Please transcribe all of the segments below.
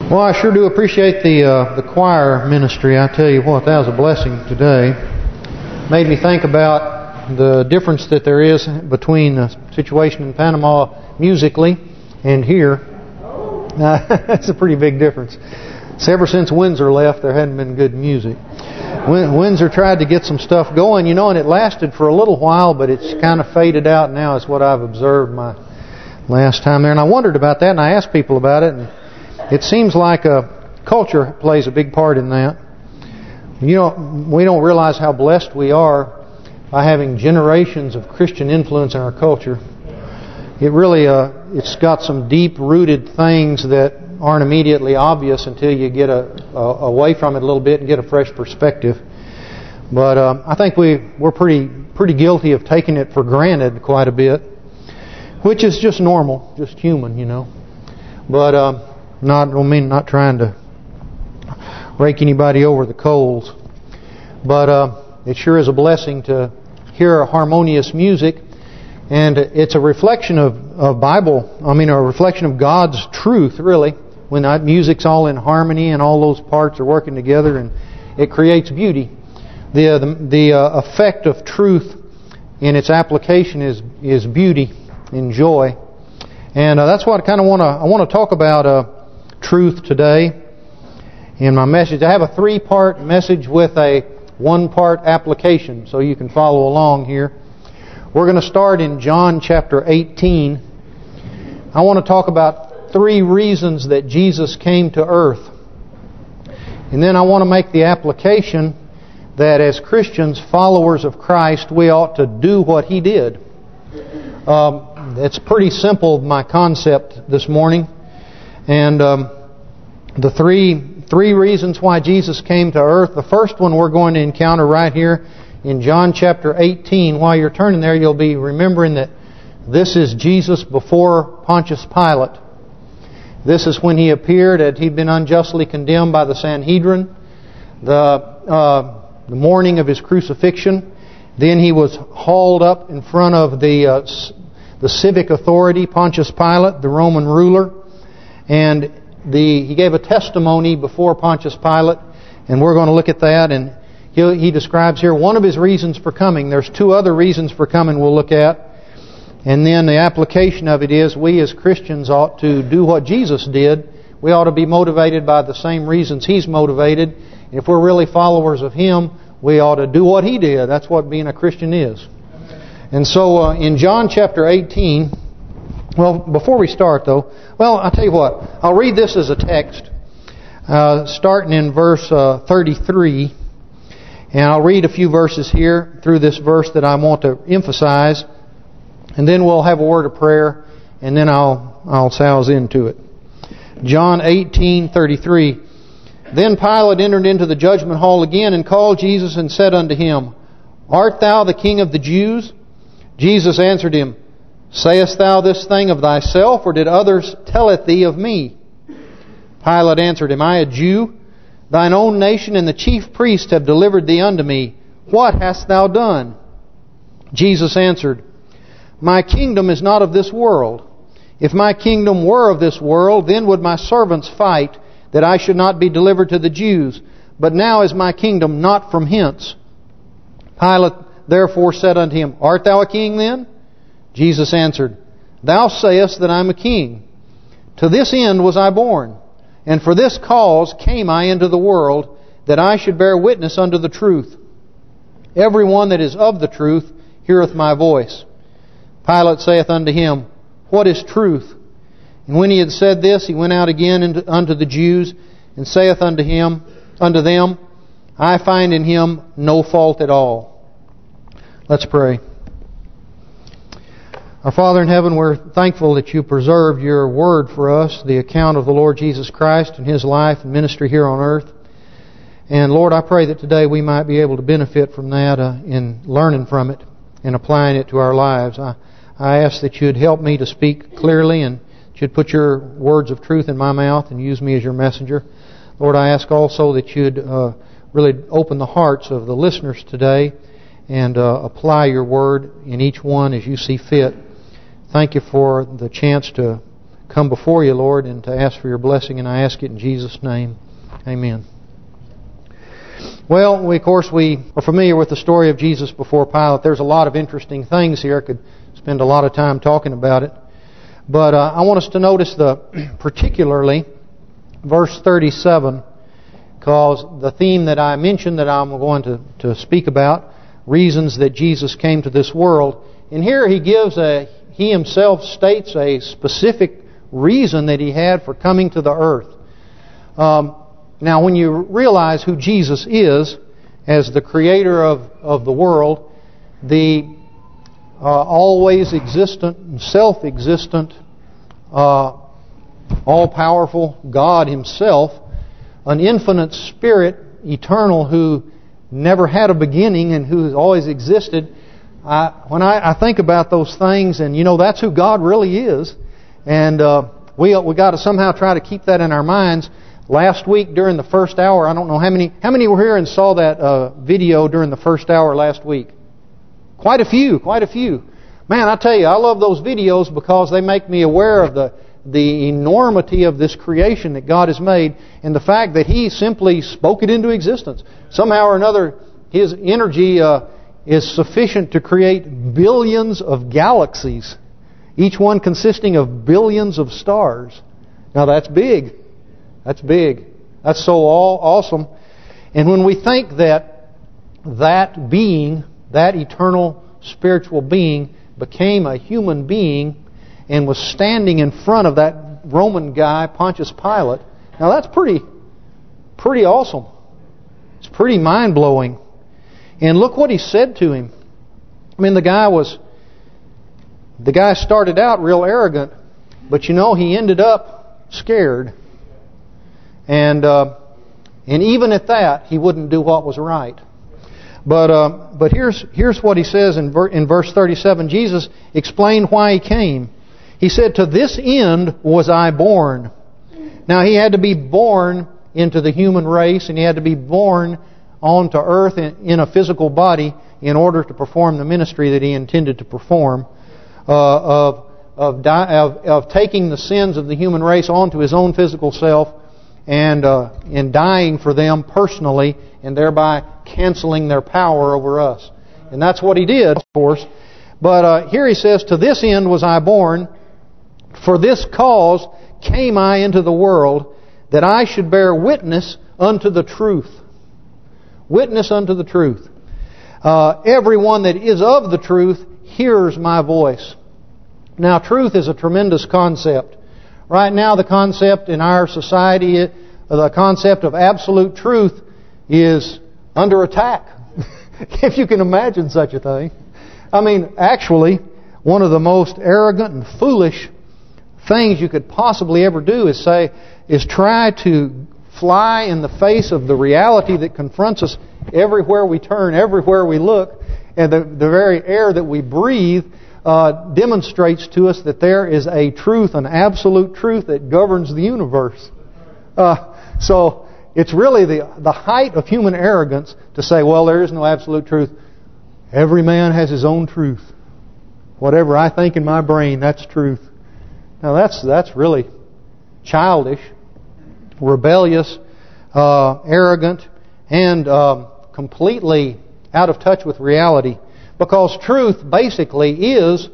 Well, I sure do appreciate the choir ministry. I tell you what, that was a blessing today. Made me think about the difference that there is between the situation in Panama musically and here. That's a pretty big difference. So ever since Windsor left, there hadn't been good music. Windsor tried to get some stuff going, and it lasted for a little while, but it's kind of faded out now is what I've observed my last time there. And I wondered about that, and I asked people about it, and it seems like culture plays a big part in that. We don't realize how blessed we are by having generations of Christian influence in our culture. It really, it's got some deep-rooted things that aren't immediately obvious until you get away from it a little bit and get a fresh perspective. But I think we're pretty guilty of taking it for granted quite a bit, which is just normal, just human, But not trying to rake anybody over the coals, but it sure is a blessing to hear harmonious music, and it's a reflection of a reflection of God's truth, really, when that music's all in harmony and all those parts are working together, and it creates beauty. The effect of truth in its application is beauty and joy, and that's what I want to talk about. Truth today in my message. I have a 3-part message with a 1-part application, so you can follow along here. We're going to start in John chapter 18. I want to talk about 3 reasons that Jesus came to earth. And then I want to make the application that as Christians, followers of Christ, we ought to do what He did. It's pretty simple, my concept this morning. And the three reasons why Jesus came to earth. The first one we're going to encounter right here in John chapter 18. While you're turning there, you'll be remembering that this is Jesus before Pontius Pilate. This is when He appeared and He'd been unjustly condemned by the Sanhedrin. The morning of His crucifixion. Then He was hauled up in front of the civic authority, Pontius Pilate, the Roman ruler. And He gave a testimony before Pontius Pilate, and we're going to look at that. And he describes here one of His reasons for coming. There's 2 other reasons for coming we'll look at. And then the application of it is we as Christians ought to do what Jesus did. We ought to be motivated by the same reasons He's motivated. And if we're really followers of Him, we ought to do what He did. That's what being a Christian is. And so in John chapter 18... Well, before we start, though, I'll tell you what. I'll read this as a text, starting in verse 33. And I'll read a few verses here through this verse that I want to emphasize. And then we'll have a word of prayer, and then I'll souse into it. John 18:33. Then Pilate entered into the judgment hall again and called Jesus and said unto Him, Art thou the King of the Jews? Jesus answered him, Sayest thou this thing of thyself, or did others tell it thee of me? Pilate answered, Am I a Jew? Thine own nation and the chief priests have delivered thee unto me. What hast thou done? Jesus answered, My kingdom is not of this world. If my kingdom were of this world, then would my servants fight, that I should not be delivered to the Jews. But now is my kingdom not from hence. Pilate therefore said unto him, Art thou a king then? Jesus answered, Thou sayest that I am a king. To this end was I born, and for this cause came I into the world, that I should bear witness unto the truth. Everyone that is of the truth heareth my voice. Pilate saith unto him, What is truth? And when he had said this, he went out again unto the Jews, and saith unto them, I find in him no fault at all. Let's pray. Our Father in heaven, we're thankful that You preserved Your word for us, the account of the Lord Jesus Christ and His life and ministry here on earth. And Lord, I pray that today we might be able to benefit from that in learning from it and applying it to our lives. I ask that You'd help me to speak clearly, and that You'd put Your words of truth in my mouth and use me as Your messenger. Lord, I ask also that You'd really open the hearts of the listeners today and apply Your word in each one as You see fit. Thank You for the chance to come before you, Lord, and to ask for your blessing, and I ask it in Jesus' name. Amen. Well, of course, we are familiar with the story of Jesus before Pilate. There's a lot of interesting things here. I could spend a lot of time talking about it. But I want us to notice particularly verse 37, because the theme that I mentioned that I'm going to speak about, reasons that Jesus came to this world. And here he himself states a specific reason that he had for coming to the earth. Now, when you realize who Jesus is as the creator of the world, the always existent, self-existent, all-powerful God himself, an infinite spirit, eternal, who never had a beginning and who has always existed, when I think about those things, and that's who God really is, and we got to somehow try to keep that in our minds. Last week during the first hour, I don't know how many were here and saw that video during the first hour last week. Quite a few. Man, I tell you, I love those videos because they make me aware of the enormity of this creation that God has made, and the fact that He simply spoke it into existence. Somehow or another, His energy is sufficient to create billions of galaxies, each one consisting of billions of stars. Now that's big. That's big. That's so awesome. And when we think that being, that eternal spiritual being, became a human being and was standing in front of that Roman guy, Pontius Pilate, now that's pretty awesome. It's pretty mind-blowing. And look what he said to him. I mean, the guy started out real arrogant, but he ended up scared. And even at that, he wouldn't do what was right. But here's what he says in verse 37. Jesus explained why he came. He said, "To this end was I born." Now he had to be born into the human race, and he had to be born onto earth in a physical body in order to perform the ministry that he intended to perform, of taking the sins of the human race onto his own physical self, and in dying for them personally, and thereby canceling their power over us. And that's what he did, of course. But here he says, "To this end was I born, for this cause came I into the world, that I should bear witness unto the truth." Witness unto the truth. Everyone that is of the truth hears my voice. Now, truth is a tremendous concept. Right now, the concept in our society, the concept of absolute truth, is under attack. If you can imagine such a thing. I mean, actually, one of the most arrogant and foolish things you could possibly ever do is try to fly in the face of the reality that confronts us everywhere we turn, everywhere we look, and the very air that we breathe demonstrates to us that there is a truth, an absolute truth that governs the universe. So it's really the height of human arrogance to say, well, there is no absolute truth. Every man has his own truth. Whatever I think in my brain, that's truth. Now that's really childish, rebellious, arrogant, and completely out of touch with reality. Because truth basically is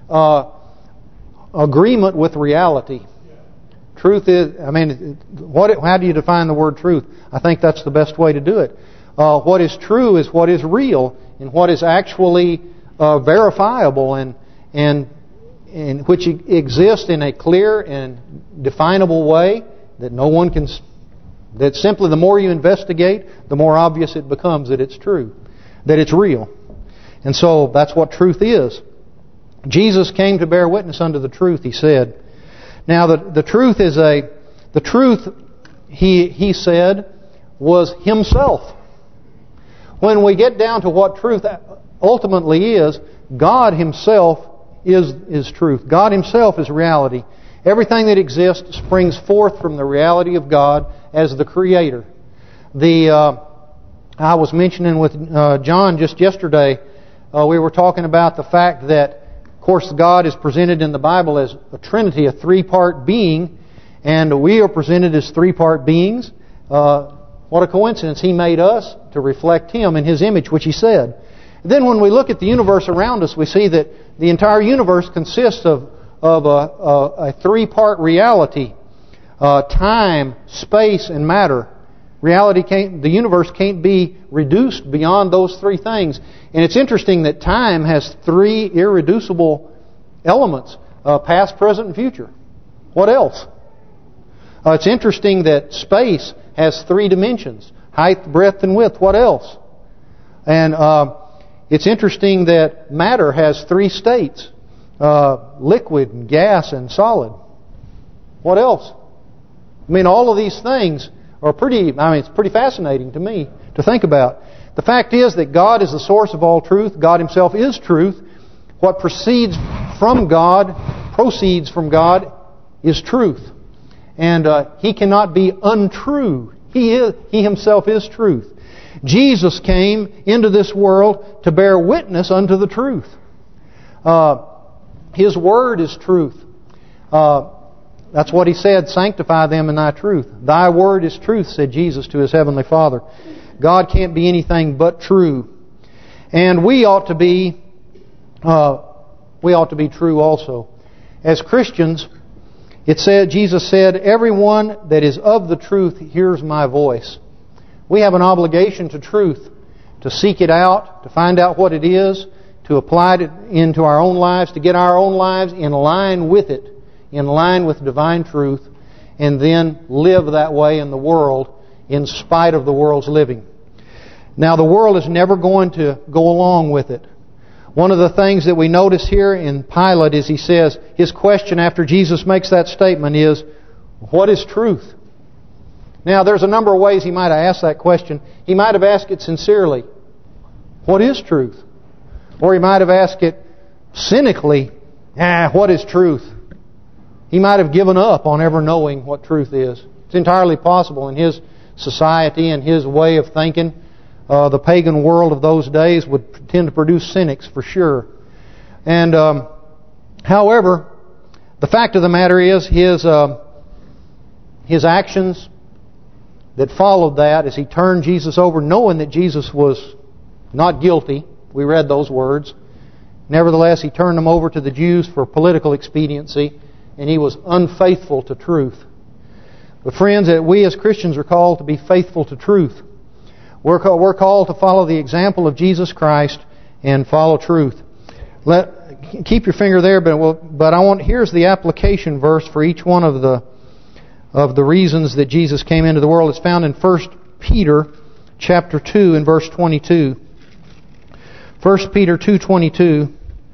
agreement with reality. Truth is, how do you define the word truth? I think that's the best way to do it. What is true is what is real, and what is actually verifiable, and which exists in a clear and definable way that no one can. That simply, the more you investigate, the more obvious it becomes that it's true, that it's real. And so that's what truth is. Jesus came to bear witness unto the truth, he said. Now the truth is the truth, he said, was himself. When we get down to what truth ultimately is, God himself is truth. God himself is reality. Everything that exists springs forth from the reality of God as the Creator. I was mentioning with John just yesterday, we were talking about the fact that course, God is presented in the Bible as a Trinity, a three-part being, and we are presented as three-part beings. What a coincidence. He made us to reflect Him in His image, which He said. Then when we look at the universe around us, we see that the entire universe consists of a three-part reality. Time, space, and matter. The universe can't be reduced beyond those three things. And it's interesting that time has three irreducible elements. Past, present, and future. What else? It's interesting that space has three dimensions. Height, breadth, and width. What else? And it's interesting that matter has three states. Liquid, and gas, and solid. What else? I mean, all of these things are it's pretty fascinating to me to think about. The fact is that God is the source of all truth. God Himself is truth. What proceeds from God is truth. And He cannot be untrue. He Himself is truth. Jesus came into this world to bear witness unto the truth. His Word is truth. That's what He said, sanctify them in Thy truth. Thy Word is truth, said Jesus to His Heavenly Father. God can't be anything but true. And we ought to be true also. As Christians, Jesus said, everyone that is of the truth hears my voice. We have an obligation to truth, to seek it out, to find out what it is, to apply it into our own lives, to get our own lives in line with it, in line with divine truth, and then live that way in the world in spite of the world's living. Now, the world is never going to go along with it. One of the things that we notice here in Pilate is he says, his question after Jesus makes that statement is, what is truth? Now, there's a number of ways he might have asked that question. He might have asked it sincerely. What is truth? Or he might have asked it cynically. What is truth? He might have given up on ever knowing what truth is. It's entirely possible in his society and his way of thinking. The pagan world of those days would tend to produce cynics for sure. And however, the fact of the matter is his actions that followed that as he turned Jesus over, knowing that Jesus was not guilty. We read those words. Nevertheless, he turned them over to the Jews for political expediency, and he was unfaithful to truth. But friends, we as Christians are called to be faithful to truth. We're called to follow the example of Jesus Christ and follow truth. Keep your finger there, but here's the application verse for each one of the reasons that Jesus came into the world. It's found in 1 Peter chapter 2 and verse 22. 1 Peter 2:22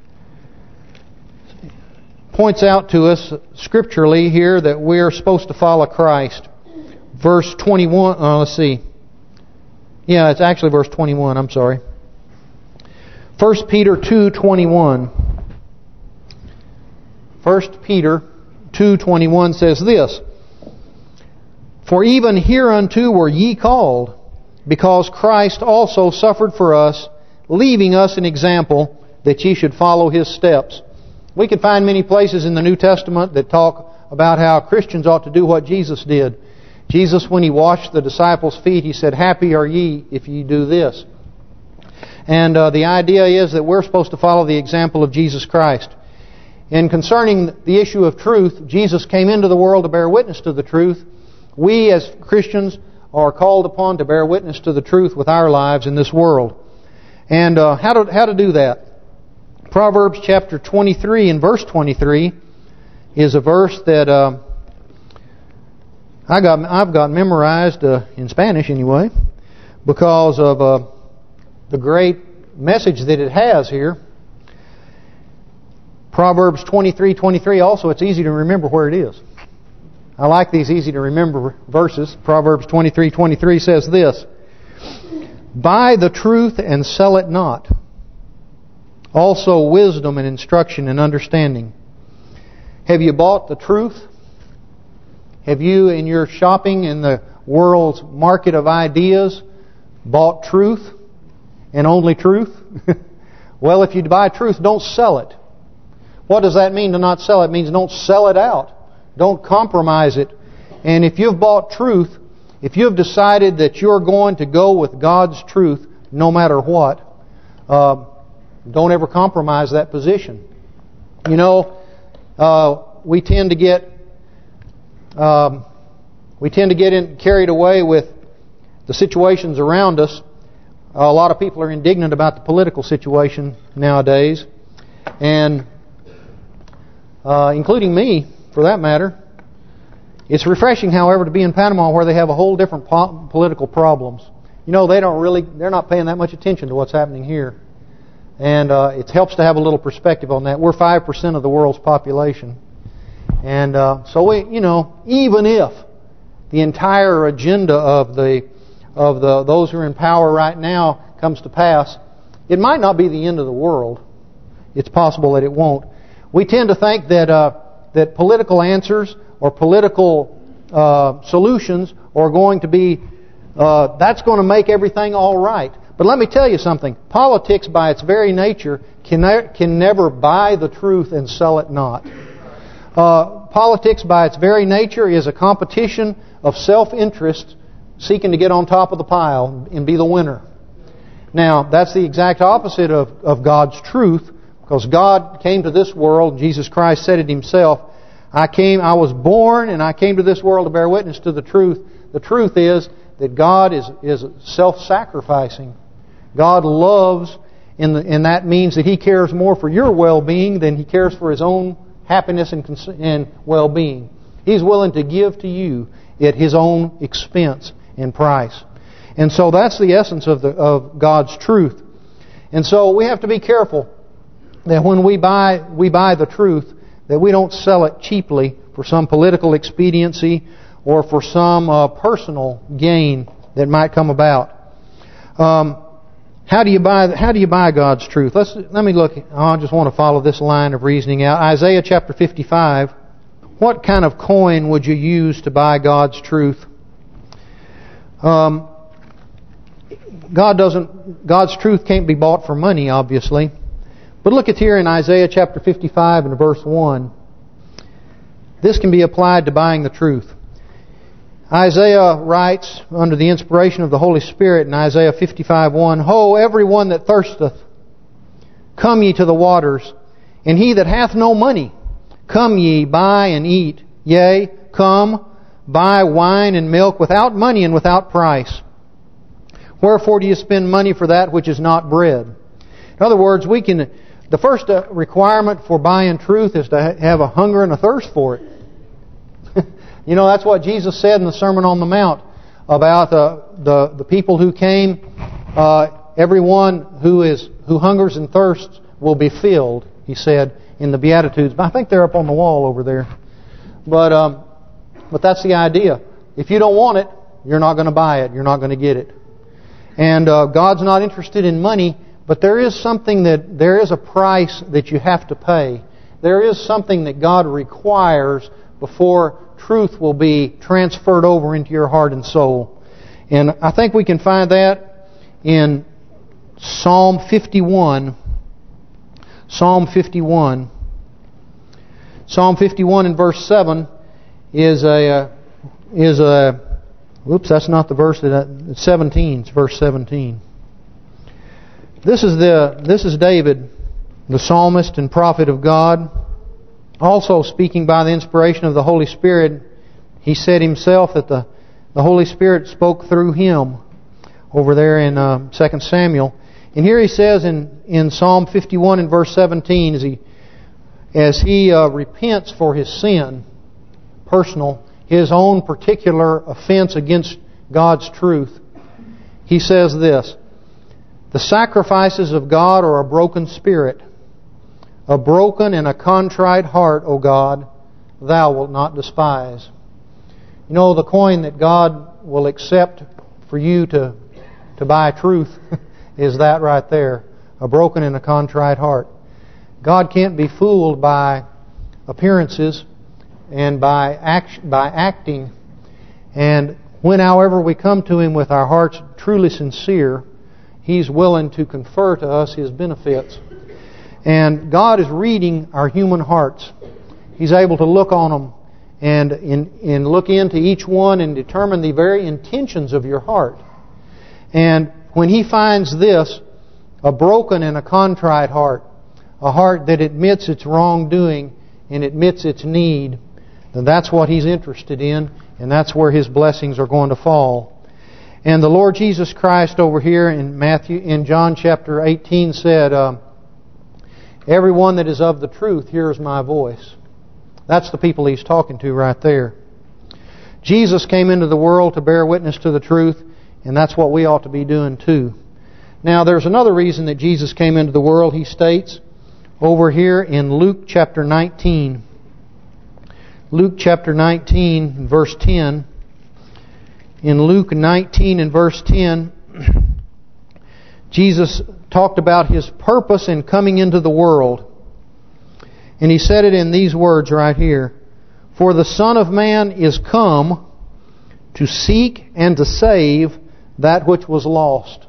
points out to us scripturally here that we're supposed to follow Christ. Verse 21, let's see. Yeah, it's actually verse 21, I'm sorry. 1 Peter 2:21. 1 Peter 2:21 says this, for even hereunto were ye called, because Christ also suffered for us, leaving us an example that ye should follow His steps. We can find many places in the New Testament that talk about how Christians ought to do what Jesus did. Jesus, when He washed the disciples' feet, He said, happy are ye if ye do this. And the idea is that we're supposed to follow the example of Jesus Christ. And concerning the issue of truth, Jesus came into the world to bear witness to the truth. We as Christians are called upon to bear witness to the truth with our lives in this world. And how to do that? Proverbs chapter 23 and verse 23 is a verse that I've got memorized in Spanish anyway, because of the great message that it has here. Proverbs 23:23 also, it's easy to remember where it is. I like these easy to remember verses. Proverbs 23:23 says this, buy the truth and sell it not. Also wisdom and instruction and understanding. Have you bought the truth? Have you, in your shopping in the world's market of ideas, bought truth and only truth? Well, if you buy truth, don't sell it. What does that mean to not sell? It means don't sell it out. Don't compromise it. And if you've bought truth, if you've decided that you're going to go with God's truth no matter what, don't ever compromise that position. You know, we tend to get carried away with the situations around us. A lot of people are indignant about the political situation nowadays, and including me, for that matter. It's refreshing, however, to be in Panama where they have a whole different political problems. You know, they're not paying that much attention to what's happening here. And it helps to have a little perspective on that. We're 5% of the world's population. And so we, you know, even if the entire agenda of those who are in power right now comes to pass, it might not be the end of the world. It's possible that it won't. We tend to think that political answers or political solutions are going to be, that's going to make everything all right. But let me tell you something. Politics, by its very nature, can never buy the truth and sell it not. Politics, by its very nature, is a competition of self-interest seeking to get on top of the pile and be the winner. Now, that's the exact opposite of God's truth, because God came to this world, Jesus Christ said it Himself, I was born and I came to this world to bear witness to the truth. The truth is that God is self-sacrificing. God loves, and that means that He cares more for your well-being than He cares for His own happiness and well-being. He's willing to give to you at His own expense and price. And so that's the essence of God's truth. And so we have to be careful that when we buy the truth, that we don't sell it cheaply for some political expediency or for some personal gain that might come about. How do you buy God's truth? Let me look. I just want to follow this line of reasoning out. Isaiah chapter 55. What kind of coin would you use to buy God's truth? God's truth can't be bought for money, obviously. But look at here in Isaiah chapter 55 and verse 1. This can be applied to buying the truth. Isaiah writes under the inspiration of the Holy Spirit in Isaiah 55:1, Ho, everyone that thirsteth, come ye to the waters, and he that hath no money, come ye, buy and eat. Yea, come, buy wine and milk without money and without price. Wherefore do you spend money for that which is not bread? In other words, the first requirement for buying truth is to have a hunger and a thirst for it. You know, that's what Jesus said in the Sermon on the Mount about the people who came. Everyone who hungers and thirsts will be filled, He said in the Beatitudes. I think they're up on the wall over there. But that's the idea. If you don't want it, you're not going to buy it. You're not going to get it. And God's not interested in money, but there is a price that you have to pay. There is something that God requires before truth will be transferred over into your heart and soul. And I think we can find that in Psalm 51. Psalm 51. Psalm 51 in verse 7 is a whoops, that's not the verse it's 17, it's verse 17. This is David, the psalmist and prophet of God, also speaking by the inspiration of the Holy Spirit. He said himself that the Holy Spirit spoke through him over there in 2 Samuel. And here he says in Psalm 51 and verse 17, as he repents for his sin, his own particular offense against God's truth, he says this, the sacrifices of God are a broken spirit, a broken and a contrite heart, O God, Thou wilt not despise. You know, the coin that God will accept for you to buy truth is that right there, a broken and a contrite heart. God can't be fooled by appearances and by acting. And however we come to Him with our hearts truly sincere, He's willing to confer to us His benefits. And God is reading our human hearts. He's able to look on them and look into each one and determine the very intentions of your heart. And when He finds this, a broken and a contrite heart, a heart that admits its wrongdoing and admits its need, then that's what He's interested in, and that's where His blessings are going to fall. And the Lord Jesus Christ over here in John chapter 18 said, everyone that is of the truth hears my voice. That's the people He's talking to right there. Jesus came into the world to bear witness to the truth, and that's what we ought to be doing too. Now there's another reason that Jesus came into the world, He states over here in Luke chapter 19. Luke chapter 19 verse 10. In Luke 19 and verse 10, Jesus talked about His purpose in coming into the world. And He said it in these words right here. For the Son of Man is come to seek and to save that which was lost.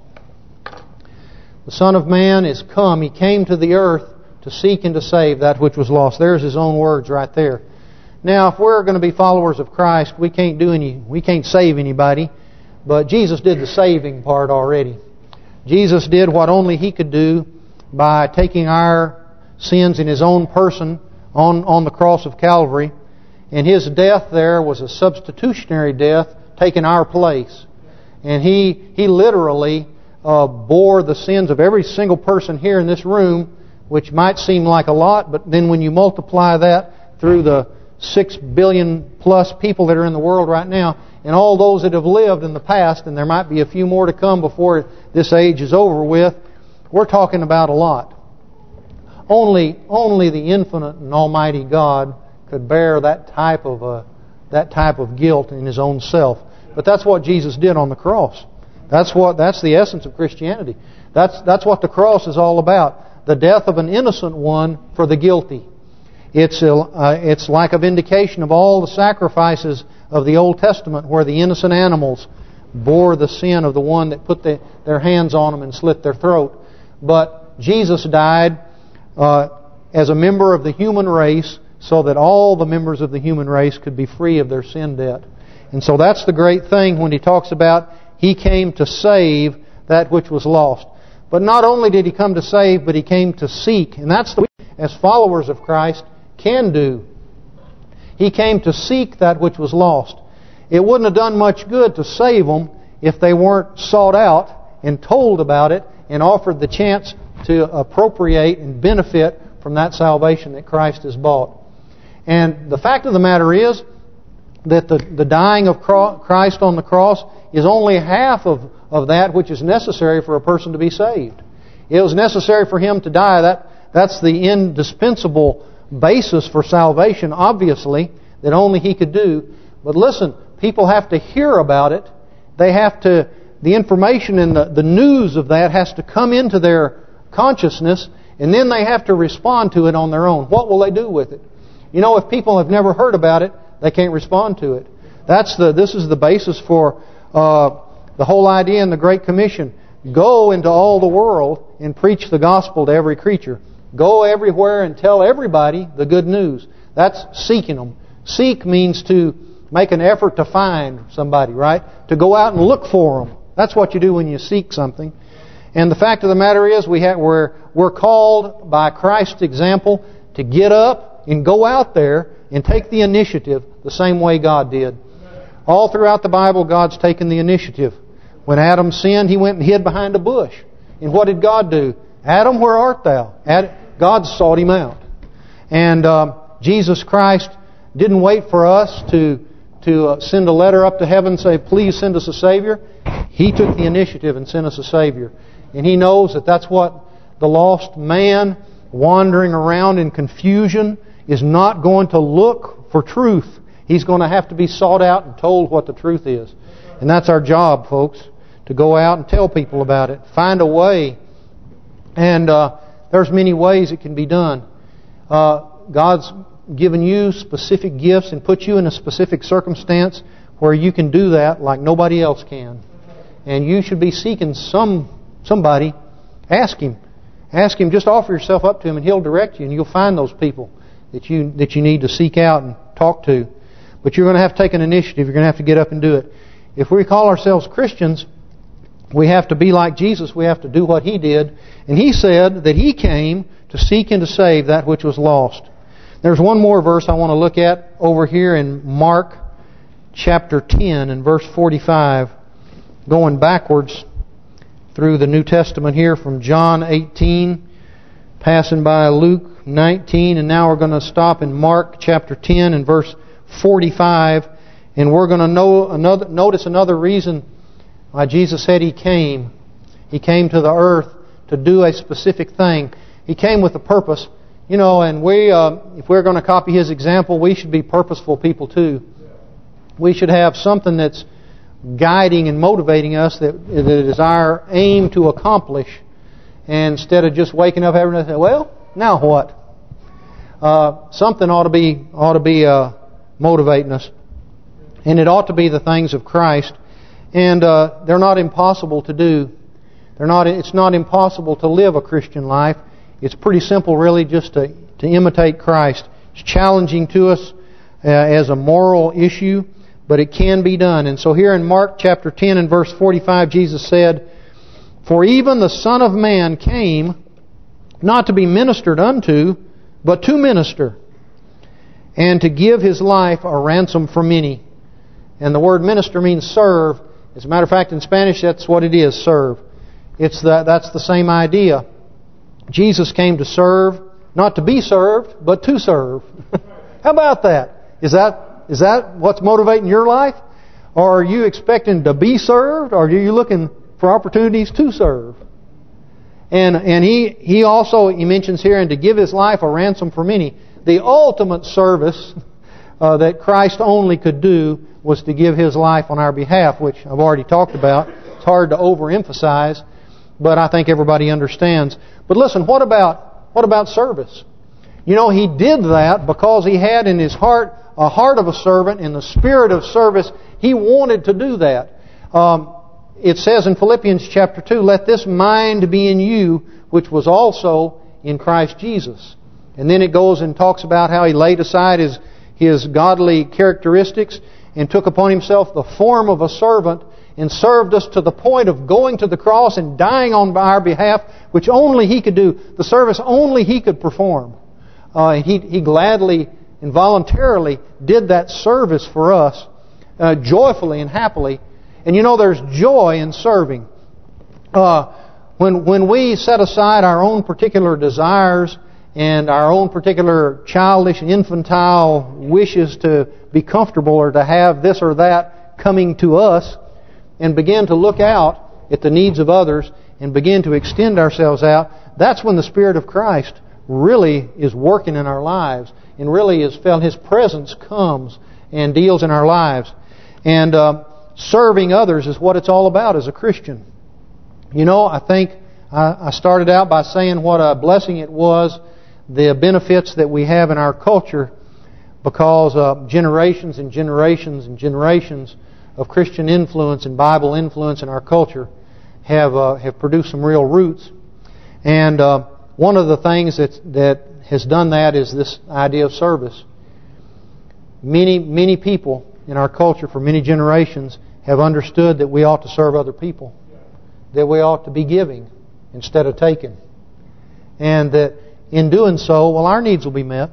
The Son of Man is come. He came to the earth to seek and to save that which was lost. There's His own words right there. Now, if we're going to be followers of Christ, we can't save anybody, but Jesus did the saving part already. Jesus did what only He could do by taking our sins in His own person on the cross of Calvary. And His death there was a substitutionary death, taking our place. And He literally bore the sins of every single person here in this room, which might seem like a lot, but then when you multiply that through the 6 billion plus people that are in the world right now, and all those that have lived in the past, and there might be a few more to come before this age is over with, we're talking about a lot. Only the infinite and almighty God could bear that type of guilt in His own self. But that's what Jesus did on the cross. That's the essence of Christianity. That's what the cross is all about. The death of an innocent one for the guilty. It's like a vindication of all the sacrifices of the Old Testament where the innocent animals bore the sin of the one that put their hands on them and slit their throat. But Jesus died as a member of the human race so that all the members of the human race could be free of their sin debt. And so that's the great thing when He talks about He came to save that which was lost. But not only did He come to save, but He came to seek. And that's the way, as followers of Christ, can do. He came to seek that which was lost. It wouldn't have done much good to save them if they weren't sought out and told about it and offered the chance to appropriate and benefit from that salvation that Christ has bought. And the fact of the matter is that the dying of Christ on the cross is only half of that which is necessary for a person to be saved. It was necessary for Him to die. That's the indispensable basis for salvation, obviously, that only He could do. But listen, people have to hear about it. The information and the news of that has to come into their consciousness, and then they have to respond to it on their own. What will they do with it? You know, if people have never heard about it, they can't respond to it. This is the basis for the whole idea in the Great Commission. Go into all the world and preach the gospel to every creature. Go everywhere and tell everybody the good news. That's seeking them. Seek means to make an effort to find somebody, right? To go out and look for them. That's what you do when you seek something. And the fact of the matter is we're called by Christ's example to get up and go out there and take the initiative the same way God did. All throughout the Bible, God's taken the initiative. When Adam sinned, he went and hid behind a bush. And what did God do? Adam, where art thou? God sought him out. And Jesus Christ didn't wait for us to send a letter up to heaven and say, please send us a Savior. He took the initiative and sent us a Savior. And He knows that that's what the lost man wandering around in confusion is not going to look for truth. He's going to have to be sought out and told what the truth is. And that's our job, folks, to go out and tell people about it. Find a way. And there's many ways it can be done. God's given you specific gifts and put you in a specific circumstance where you can do that like nobody else can. And you should be seeking somebody. Ask Him. Ask Him, just offer yourself up to Him, and He'll direct you, and you'll find those people that you need to seek out and talk to. But you're going to have to take an initiative. You're going to have to get up and do it. If we call ourselves Christians, we have to be like Jesus. We have to do what He did. And He said that He came to seek and to save that which was lost. There's one more verse I want to look at over here in Mark chapter 10 and verse 45. Going backwards through the New Testament here from John 18, passing by Luke 19, and now we're going to stop in Mark chapter 10 and verse 45, and we're going to notice another reason why Jesus said He came. He came to the earth to do a specific thing. He came with a purpose. You know, and if we're going to copy His example, we should be purposeful people too. We should have something that's guiding and motivating us that is our aim to accomplish, and instead of just waking up every day and say, "Well, now what?" Something ought to be motivating us, and it ought to be the things of Christ. And they're not impossible to do. It's not impossible to live a Christian life. It's pretty simple, really, just to imitate Christ. It's challenging to us as a moral issue, but it can be done. And so here in Mark chapter 10 and verse 45, Jesus said, "For even the Son of Man came not to be ministered unto, but to minister, and to give His life a ransom for many." And the word minister means serve. As a matter of fact, in Spanish, that's what it is, serve. That's the same idea. Jesus came to serve, not to be served, but to serve. How about that? Is that what's motivating your life? Or are you expecting to be served? Or are you looking for opportunities to serve? And he also mentions here, and to give His life a ransom for many. The ultimate service that Christ only could do was to give His life on our behalf, which I've already talked about. It's hard to overemphasize, but I think everybody understands. But listen, what about service? You know, He did that because He had in His heart a heart of a servant, in the spirit of service. He wanted to do that. It says in Philippians chapter 2, "Let this mind be in you, which was also in Christ Jesus." And then it goes and talks about how He laid aside his godly characteristics and took upon Himself the form of a servant and served us to the point of going to the cross and dying on our behalf, which only He could do, the service only He could perform. He gladly and voluntarily did that service for us, joyfully and happily. And you know, there's joy in serving. When we set aside our own particular desires and our own particular childish and infantile wishes to be comfortable or to have this or that coming to us, and begin to look out at the needs of others and begin to extend ourselves out, that's when the Spirit of Christ really is working in our lives and really is felt. His presence comes and deals in our lives. And serving others is what it's all about as a Christian. You know, I think I started out by saying what a blessing it was, the benefits that we have in our culture, because generations and generations and generations of Christian influence and Bible influence in our culture have produced some real roots. And one of the things that has done that is this idea of service. Many people in our culture for many generations have understood that we ought to serve other people, that we ought to be giving instead of taking, and that in doing so, well, our needs will be met.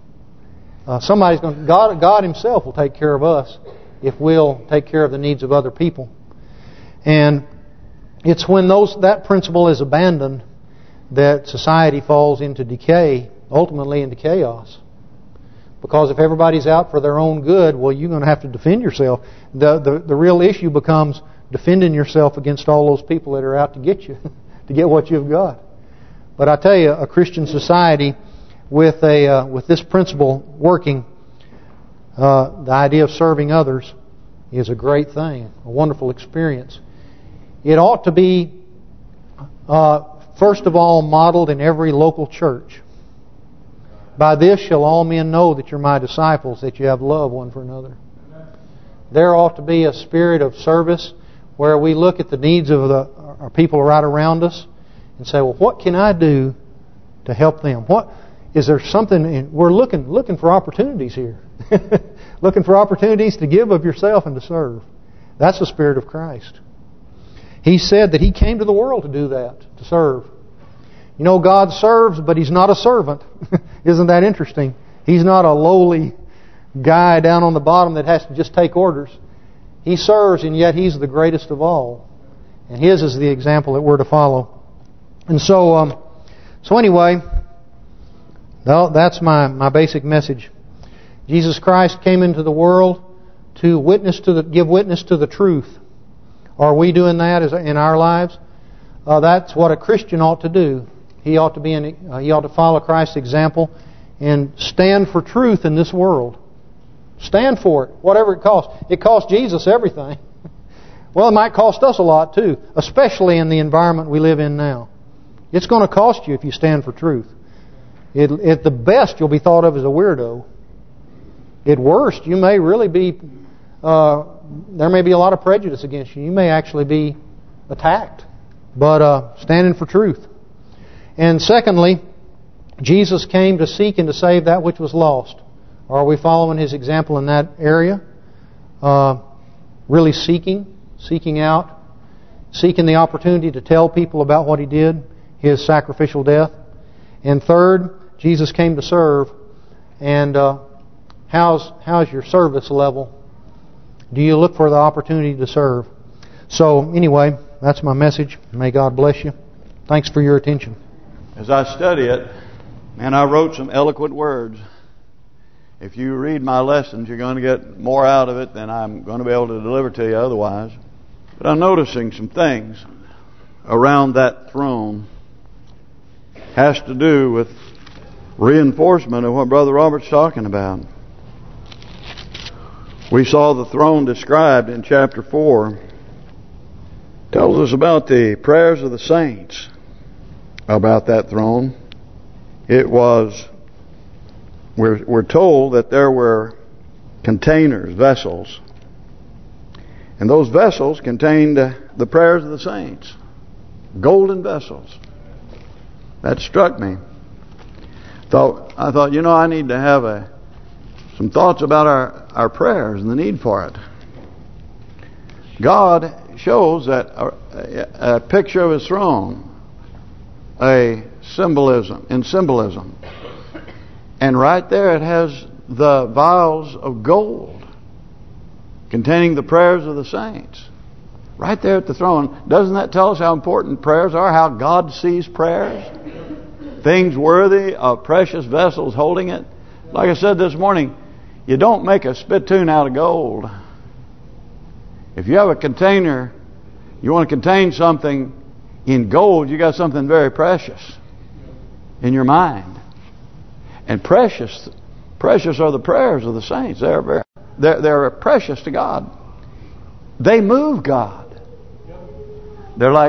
God Himself will take care of us if we'll take care of the needs of other people. And it's when that principle is abandoned that society falls into decay, ultimately into chaos. Because if everybody's out for their own good, well, you're going to have to defend yourself. The real issue becomes defending yourself against all those people that are out to get you, to get what you've got. But I tell you, a Christian society with this principle working, the idea of serving others is a great thing, a wonderful experience. It ought to be, first of all, modeled in every local church. By this shall all men know that you're my disciples, that you have love one for another. There ought to be a spirit of service where we look at the needs of our people right around us, and say, well, what can I do to help them? What is there something? We're looking for opportunities here, looking for opportunities to give of yourself and to serve. That's the Spirit of Christ. He said that He came to the world to do that, to serve. You know, God serves, but He's not a servant. Isn't that interesting? He's not a lowly guy down on the bottom that has to just take orders. He serves, and yet He's the greatest of all. And His is the example that we're to follow. And so anyway, well, that's my basic message. Jesus Christ came into the world to give witness to the truth. Are we doing that in our lives? That's what a Christian ought to do. He ought to follow Christ's example and stand for truth in this world. Stand for it, whatever it costs. It cost Jesus everything. Well, it might cost us a lot too, especially in the environment we live in now. It's going to cost you if you stand for truth. At the best, you'll be thought of as a weirdo. At worst, you may really be... there may be a lot of prejudice against you. You may actually be attacked. But standing for truth. And secondly, Jesus came to seek and to save that which was lost. Are we following His example in that area? Really seeking out, seeking the opportunity to tell people about what He did, His sacrificial death. And third, Jesus came to serve. And how's your service level? Do you look for the opportunity to serve? So anyway, that's my message. May God bless you. Thanks for your attention. As I study it, and I wrote some eloquent words. If you read my lessons, you're going to get more out of it than I'm going to be able to deliver to you otherwise. But I'm noticing some things around that throne. Has to do with reinforcement of what Brother Robert's talking about. We saw the throne described in chapter 4. Tells us about the prayers of the saints about that throne. It was, we're told that there were containers, vessels. And those vessels contained the prayers of the saints. Golden vessels. That struck me. I thought, you know, I need to have some thoughts about our prayers and the need for it. God shows that a picture of His throne, symbolism. And right there it has the vials of gold containing the prayers of the saints. Right there at the throne. Doesn't that tell us how important prayers are? How God sees prayers? Things worthy of precious vessels holding it. Like I said this morning, you don't make a spittoon out of gold. If you have a container, you want to contain something in gold, you got something very precious in your mind. And precious are the prayers of the saints. They're precious to God. They move God. They're like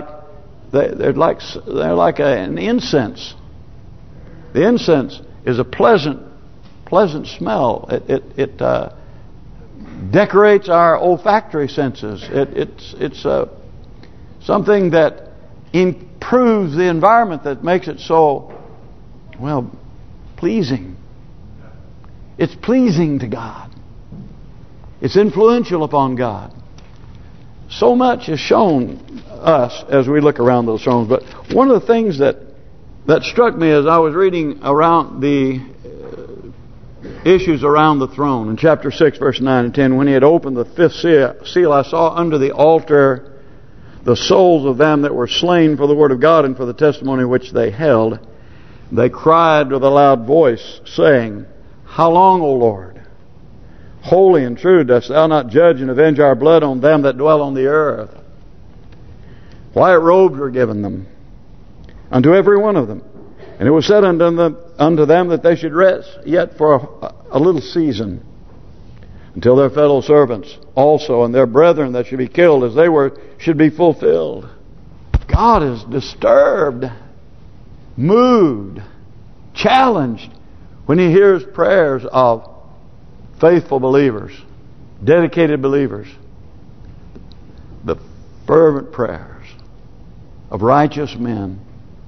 an incense. The incense is a pleasant smell. It decorates our olfactory senses. It's something that improves the environment, that makes it so, well, pleasing. It's pleasing to God. It's influential upon God. So much is shown us as we look around those thrones. But one of the things that struck me as I was reading around the issues around the throne, in chapter 6, verse 9 and 10, when He had opened the fifth seal, I saw under the altar the souls of them that were slain for the word of God and for the testimony which they held. They cried with a loud voice, saying, How long, O Lord? Holy and true dost Thou not judge and avenge our blood on them that dwell on the earth? White robes were given them, unto every one of them. And it was said unto them that they should rest yet for a little season, until their fellow servants also and their brethren that should be killed as they were should be fulfilled. God is disturbed, moved, challenged when He hears prayers of faithful believers, dedicated believers, the fervent prayers of righteous men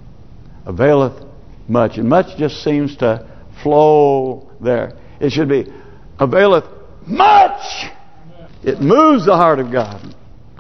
availeth much. And much just seems to flow there. It should be availeth much. It moves the heart of God.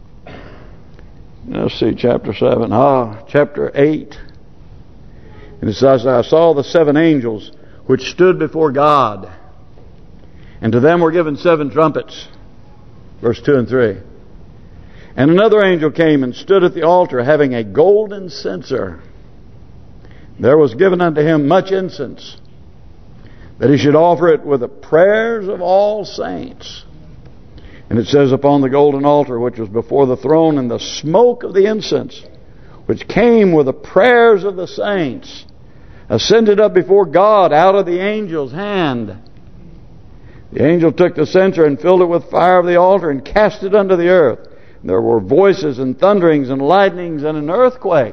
Let's see, chapter 7. Chapter 8. And it says, I saw the 7 angels which stood before God, and to them were given 7 trumpets. Verse 2 and 3. And another angel came and stood at the altar, having a golden censer. There was given unto him much incense, that he should offer it with the prayers of all saints. And it says, upon the golden altar which was before the throne, and the smoke of the incense, which came with the prayers of the saints, ascended up before God out of the angel's hand. The angel took the censer and filled it with fire of the altar and cast it unto the earth. And there were voices and thunderings and lightnings and an earthquake.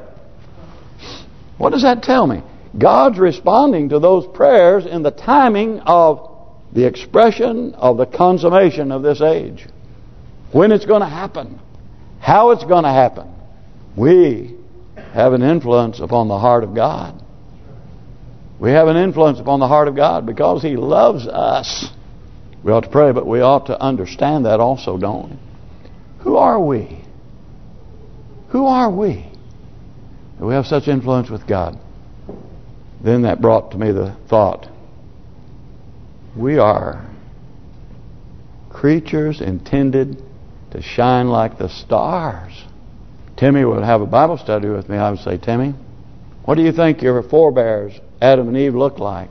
What does that tell me? God's responding to those prayers in the timing of the expression of the consummation of this age. When it's going to happen. How it's going to happen. We have an influence upon the heart of God. We have an influence upon the heart of God because He loves us. We ought to pray, but we ought to understand that also, don't we? Who are we? Who are we that we have such influence with God? Then that brought to me the thought, we are creatures intended to shine like the stars. Timmy would have a Bible study with me. I would say, Timmy, what do you think your forebears, Adam and Eve, looked like?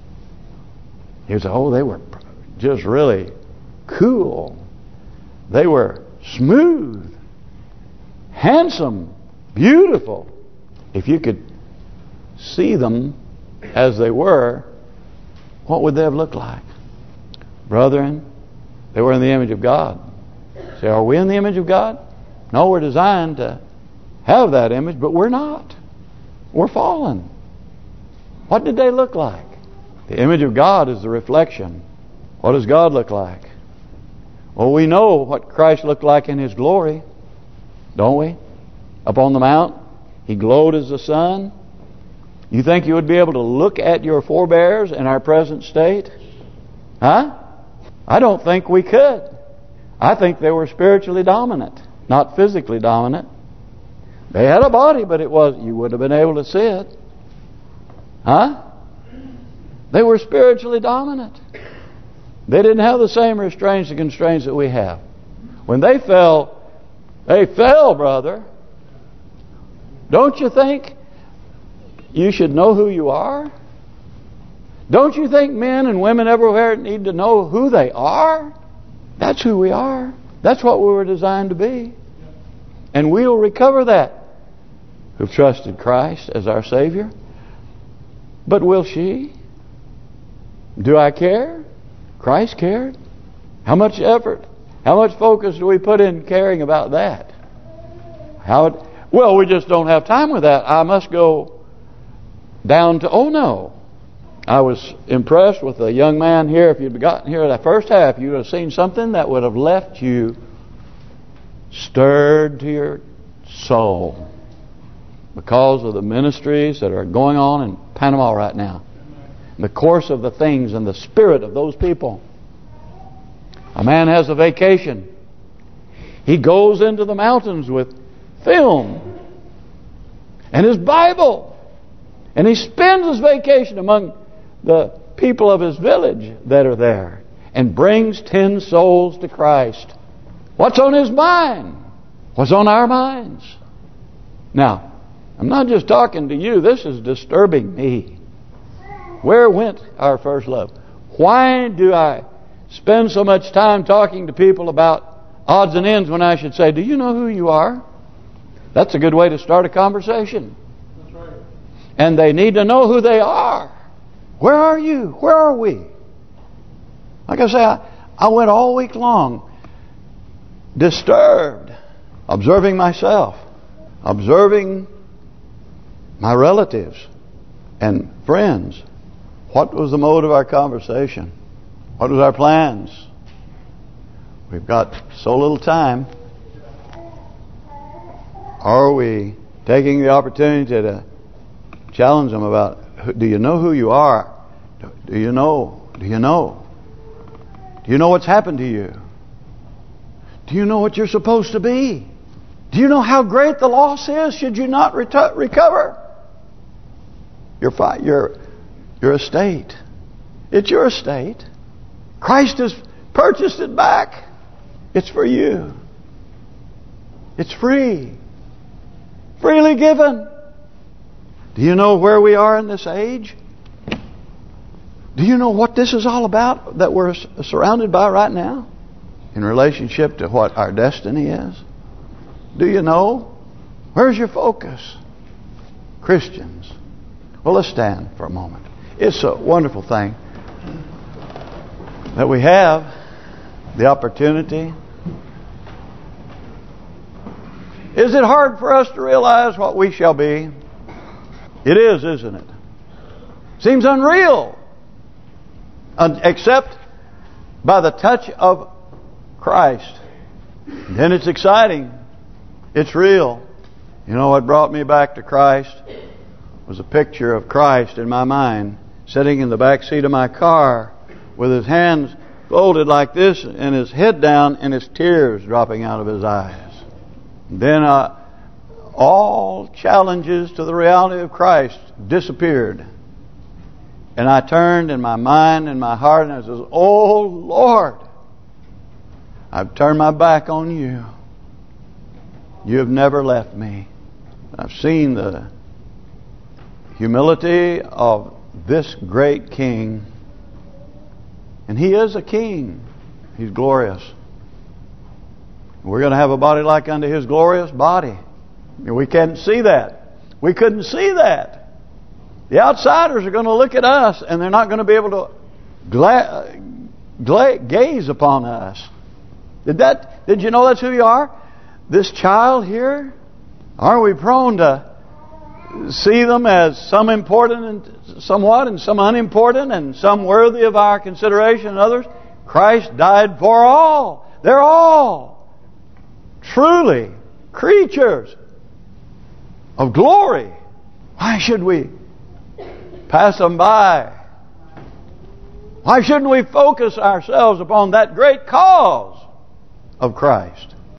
He would say, oh, they were just really cool. They were smooth, handsome, beautiful. If you could see them as they were, what would they have looked like? Brethren, they were in the image of God. Say, are we in the image of God? No, we're designed to have that image, but we're not. We're fallen. What did they look like? The image of God is the reflection. What does God look like? Well, we know what Christ looked like in His glory, don't we? Up on the mount, He glowed as the sun. You think you would be able to look at your forebears in our present state? Huh? I don't think we could. I think they were spiritually dominant, not physically dominant. They had a body, but you wouldn't have been able to see it. Huh? They were spiritually dominant. They didn't have the same restraints and constraints that we have. When they fell, brother. Don't you think you should know who you are? Don't you think men and women everywhere need to know who they are? That's who we are. That's what we were designed to be. And we'll recover that who've trusted Christ as our Savior. But will she? Do I care? Christ cared. How much effort, how much focus do we put in caring about that? Well, we just don't have time with that. I must go down to, oh no. I was impressed with a young man here. If you'd gotten here that first half, you would have seen something that would have left you stirred to your soul because of the ministries that are going on in Panama right now. The course of the things and the spirit of those people. A man has a vacation. He goes into the mountains with film and his Bible. And he spends his vacation among the people of his village that are there and brings 10 souls to Christ. What's on his mind? What's on our minds? Now, I'm not just talking to you. This is disturbing me. Where went our first love? Why do I spend so much time talking to people about odds and ends when I should say, do you know who you are? That's a good way to start a conversation. That's right. And they need to know who they are. Where are you? Where are we? Like I say, I went all week long disturbed, observing myself, observing my relatives and friends. What was the mode of our conversation? What was our plans? We've got so little time. Are we taking the opportunity to challenge them about, do you know who you are? Do you know? Do you know? Do you know what's happened to you? Do you know what you're supposed to be? Do you know how great the loss is should you not recover? Your estate. It's your estate. Christ has purchased it back. It's for you. It's free. Freely given. Do you know where we are in this age? Do you know what this is all about that we're surrounded by right now? In relationship to what our destiny is? Do you know? Where's your focus? Christians. Well, let's stand for a moment. It's a wonderful thing that we have the opportunity. Is it hard for us to realize what we shall be? It is, isn't it? Seems unreal. Except by the touch of Christ. Then it's exciting. It's real. You know what brought me back to Christ? Was a picture of Christ in my mind, sitting in the back seat of my car with his hands folded like this and his head down and his tears dropping out of his eyes. Then all challenges to the reality of Christ disappeared. And I turned in my mind and my heart and I said, oh Lord, I've turned my back on you. You have never left me. I've seen the humility of this great King. And He is a King. He's glorious. We're going to have a body like unto His glorious body. And we can't see that. We couldn't see that. The outsiders are going to look at us and they're not going to be able to gaze upon us. Did you know that's who you are? This child here? Aren't we prone to see them as some important and somewhat and some unimportant and some worthy of our consideration and others? Christ died for all. They're all truly creatures of glory. Why should we pass them by? Why shouldn't we focus ourselves upon that great cause of Christ?